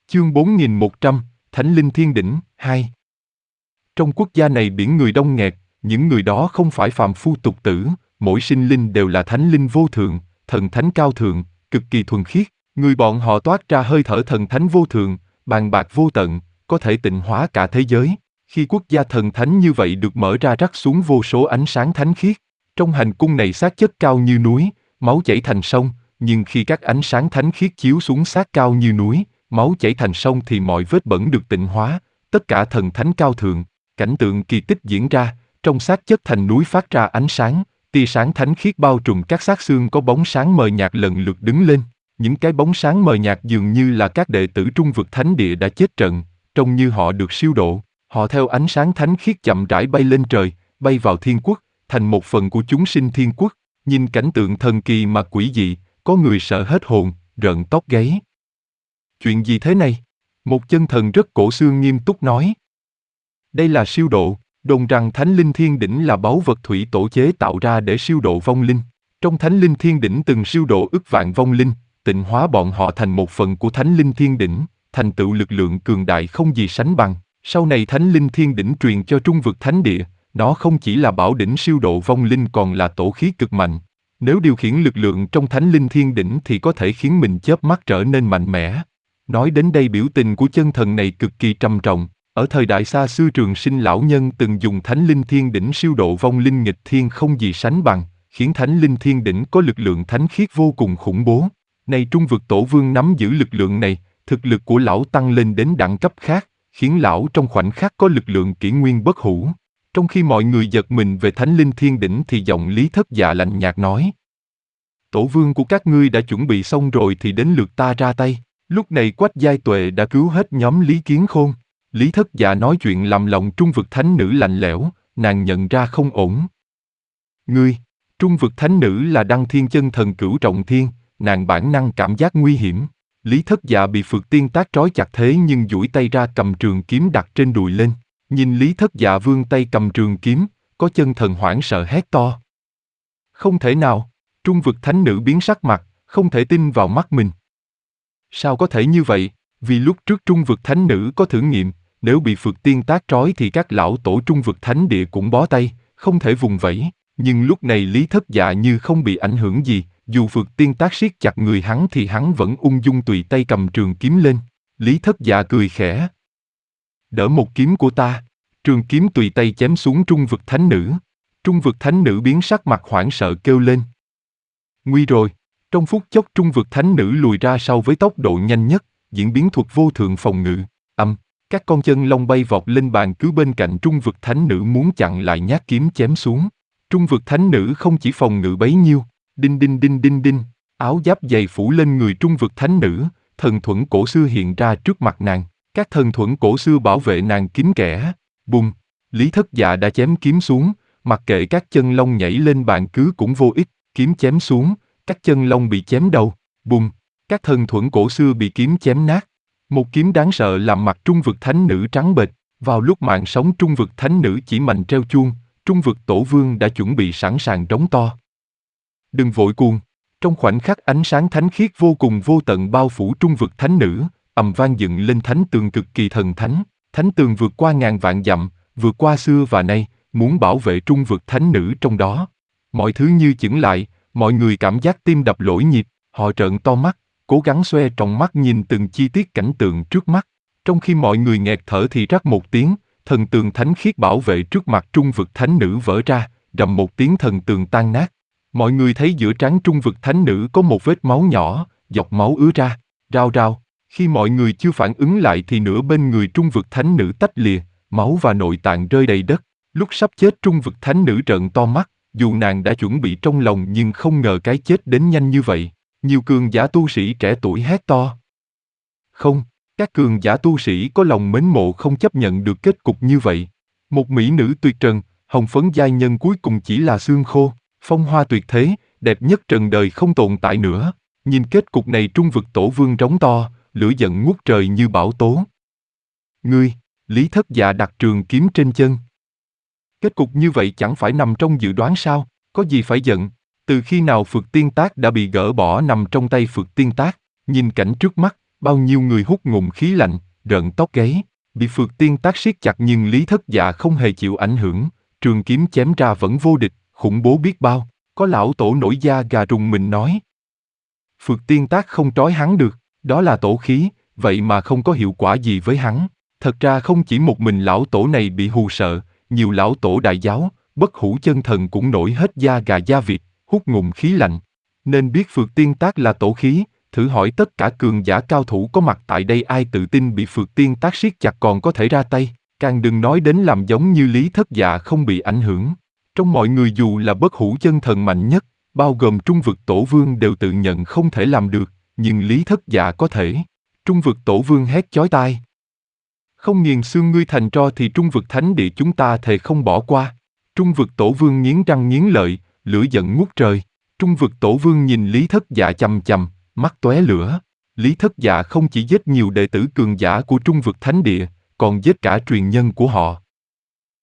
Chương 4100, Thánh Linh Thiên Đỉnh, 2. Trong quốc gia này biển người đông nghẹt, những người đó không phải phàm phu tục tử, mỗi sinh linh đều là thánh linh vô thượng, thần thánh cao thượng, cực kỳ thuần khiết, người bọn họ toát ra hơi thở thần thánh vô thượng, bàn bạc vô tận, có thể tịnh hóa cả thế giới. Khi quốc gia thần thánh như vậy được mở ra rắc xuống vô số ánh sáng thánh khiết. Trong hành cung này xác chất cao như núi, máu chảy thành sông, nhưng khi các ánh sáng thánh khiết chiếu xuống xác cao như núi, máu chảy thành sông thì mọi vết bẩn được tịnh hóa, tất cả thần thánh cao thượng, cảnh tượng kỳ tích diễn ra, trong xác chất thành núi phát ra ánh sáng, tia sáng thánh khiết bao trùm các xác xương có bóng sáng mờ nhạt lần lượt đứng lên. Những cái bóng sáng mờ nhạt dường như là các đệ tử trung vực thánh địa đã chết trận, trông như họ được siêu độ. Họ theo ánh sáng thánh khiết chậm rãi bay lên trời, bay vào thiên quốc, thành một phần của chúng sinh thiên quốc. Nhìn cảnh tượng thần kỳ mà quỷ dị, có người sợ hết hồn, rợn tóc gáy. Chuyện gì thế này? Một chân thần rất cổ xưa nghiêm túc nói. Đây là siêu độ, đồn rằng Thánh Linh Thiên Đỉnh là báu vật thủy tổ chế tạo ra để siêu độ vong linh. Trong Thánh Linh Thiên Đỉnh từng siêu độ ức vạn vong linh, tịnh hóa bọn họ thành một phần của Thánh Linh Thiên Đỉnh, thành tựu lực lượng cường đại không gì sánh bằng. Sau này Thánh Linh Thiên Đỉnh truyền cho Trung vực Thánh Địa, nó không chỉ là bảo đỉnh siêu độ vong linh còn là tổ khí cực mạnh. Nếu điều khiển lực lượng trong Thánh Linh Thiên Đỉnh thì có thể khiến mình chớp mắt trở nên mạnh mẽ. Nói đến đây biểu tình của chân thần này cực kỳ trầm trọng. Ở thời đại xa xưa Trường Sinh lão nhân từng dùng Thánh Linh Thiên Đỉnh siêu độ vong linh nghịch thiên không gì sánh bằng, khiến Thánh Linh Thiên Đỉnh có lực lượng thánh khiết vô cùng khủng bố. Nay Trung vực Tổ Vương nắm giữ lực lượng này, thực lực của lão tăng lên đến đẳng cấp khác, khiến lão trong khoảnh khắc có lực lượng kỷ nguyên bất hủ. Trong khi mọi người giật mình về Thánh Linh Thiên Đỉnh thì giọng Lý Thất Dạ lạnh nhạt nói: Tổ vương của các ngươi đã chuẩn bị xong rồi thì đến lượt ta ra tay. Lúc này Quách Giai Tuệ đã cứu hết nhóm Lý Kiến Khôn. Lý Thất Dạ nói chuyện làm lòng Trung vực thánh nữ lạnh lẽo, nàng nhận ra không ổn. Ngươi, Trung vực thánh nữ là Đăng Thiên chân thần Cửu Trọng Thiên, nàng bản năng cảm giác nguy hiểm. Lý Thất Dạ bị Phược Tiên Tác trói chặt thế nhưng duỗi tay ra cầm trường kiếm đặt trên đùi lên. Nhìn Lý Thất Dạ vươn tay cầm trường kiếm, có chân thần hoảng sợ hét to. Không thể nào, Trung vực thánh nữ biến sắc mặt, không thể tin vào mắt mình. Sao có thể như vậy? Vì lúc trước Trung vực thánh nữ có thử nghiệm, nếu bị Phược Tiên Tác trói thì các lão tổ Trung vực thánh địa cũng bó tay, không thể vùng vẫy. Nhưng lúc này Lý Thất Dạ như không bị ảnh hưởng gì, dù Phược Tiên Tác siết chặt người hắn thì hắn vẫn ung dung tùy tay cầm trường kiếm lên. Lý Thất Dạ cười khẽ. Đỡ một kiếm của ta. Trường kiếm tùy tay chém xuống Trung vực thánh nữ. Trung vực thánh nữ biến sắc mặt hoảng sợ kêu lên. Nguy rồi. Trong phút chốc Trung vực thánh nữ lùi ra sau với tốc độ nhanh nhất, diễn biến thuật vô thượng phòng ngự. Các con chân long bay vọt lên bàn cứ bên cạnh Trung vực thánh nữ muốn chặn lại nhát kiếm chém xuống. Trung vực thánh nữ không chỉ phòng ngự bấy nhiêu, đinh đinh đinh đinh đinh, áo giáp dày phủ lên người Trung vực thánh nữ, thần thuẫn cổ xưa hiện ra trước mặt nàng. Các thần thuẫn cổ xưa bảo vệ nàng kín kẽ. Bùm, Lý Thất Dạ đã chém kiếm xuống, mặc kệ các chân long nhảy lên bàn cứ cũng vô ích, kiếm chém xuống, các chân long bị chém đầu. Bùm, các thần thuẫn cổ xưa bị kiếm chém nát. Một kiếm đáng sợ làm mặt Trung vực thánh nữ trắng bệch. Vào lúc mạng sống Trung vực thánh nữ chỉ mạnh treo chuông, Trung vực Tổ Vương đã chuẩn bị sẵn sàng trống to. Đừng vội cuồng. Trong khoảnh khắc ánh sáng thánh khiết vô cùng vô tận bao phủ Trung vực thánh nữ, ầm vang dựng lên thánh tường cực kỳ thần thánh. Thánh tường vượt qua ngàn vạn dặm, vượt qua xưa và nay, muốn bảo vệ Trung vực thánh nữ trong đó. Mọi thứ như chững lại, mọi người cảm giác tim đập lỗi nhịp, họ trợn to mắt, cố gắng xoe tròng mắt nhìn từng chi tiết cảnh tượng trước mắt. Trong khi mọi người nghẹt thở thì rắc một tiếng, thần tường thánh khiết bảo vệ trước mặt Trung vực thánh nữ vỡ ra, rầm một tiếng thần tường tan nát. Mọi người thấy giữa trán Trung vực thánh nữ có một vết máu nhỏ, giọt máu ứa ra, rao rao. Khi mọi người chưa phản ứng lại thì nửa bên người Trung vực thánh nữ tách lìa, máu và nội tạng rơi đầy đất. Lúc sắp chết Trung vực thánh nữ trợn to mắt, dù nàng đã chuẩn bị trong lòng nhưng không ngờ cái chết đến nhanh như vậy. Nhiều cường giả tu sĩ trẻ tuổi hét to. Không, các cường giả tu sĩ có lòng mến mộ không chấp nhận được kết cục như vậy. Một mỹ nữ tuyệt trần, hồng phấn giai nhân cuối cùng chỉ là xương khô, phong hoa tuyệt thế, đẹp nhất trần đời không tồn tại nữa. Nhìn kết cục này Trung vực Tổ Vương rống to, lửa giận ngút trời như bão tố. Ngươi, Lý Thất Dạ đặt trường kiếm trên chân. Kết cục như vậy chẳng phải nằm trong dự đoán sao, có gì phải giận. Từ khi nào Phược Tiên Tác đã bị gỡ bỏ nằm trong tay Phược Tiên Tác, nhìn cảnh trước mắt, Bao nhiêu người hút ngụm khí lạnh, rợn tóc gáy, bị Phược Tiên Tác siết chặt nhưng Lý Thất Dạ không hề chịu ảnh hưởng, trường kiếm chém ra vẫn vô địch, khủng bố biết bao. Có lão tổ nổi da gà rùng mình nói. Phược Tiên Tác không trói hắn được, đó là tổ khí, vậy mà không có hiệu quả gì với hắn. Thật ra không chỉ một mình lão tổ này bị hù sợ, nhiều lão tổ đại giáo, bất hủ chân thần cũng nổi hết da gà da vịt, hút ngụm khí lạnh. Nên biết Phược Tiên Tác là tổ khí, thử hỏi tất cả cường giả cao thủ có mặt tại đây ai tự tin bị Phược Tiên Tác siết chặt còn có thể ra tay, càng đừng nói đến làm giống như Lý Thất Dạ không bị ảnh hưởng. Trong mọi người dù là bất hủ chân thần mạnh nhất, bao gồm Trung Vực Tổ Vương đều tự nhận không thể làm được, nhưng Lý Thất Dạ có thể. Trung Vực Tổ Vương hét chói tai. Không nghiền xương ngươi thành tro thì Trung Vực Thánh Địa chúng ta thề không bỏ qua. Trung Vực Tổ Vương nghiến răng nghiến lợi, lửa giận ngút trời. Trung Vực Tổ Vương nhìn Lý Thất Dạ chằm chằm, mắt tóe lửa. Lý Thất Dạ không chỉ giết nhiều đệ tử cường giả của Trung Vực Thánh Địa, còn giết cả truyền nhân của họ.